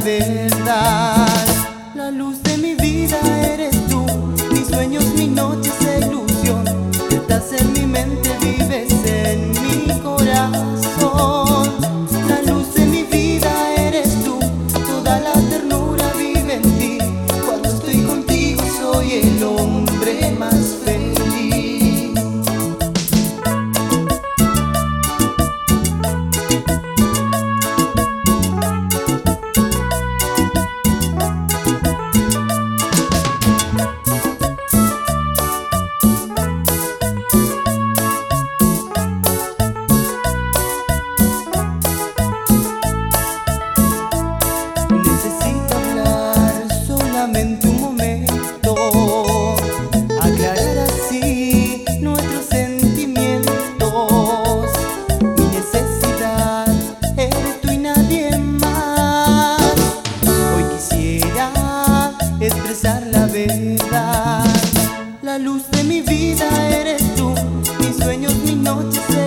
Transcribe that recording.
verdad. La luz de mi vida eres tú, mis sueños, mi noche es ilusión. Estás en mi mente, vives en mi corazón. La luz de mi vida eres tú, toda la ternura vive en ti. Cuando estoy contigo soy el hombre más feliz. Necesito hablar solamente un momento, aclarar así nuestros sentimientos. Mi necesidad eres tú y nadie más. Hoy quisiera expresar la verdad. La luz de mi vida eres tú, mis sueños, mis noches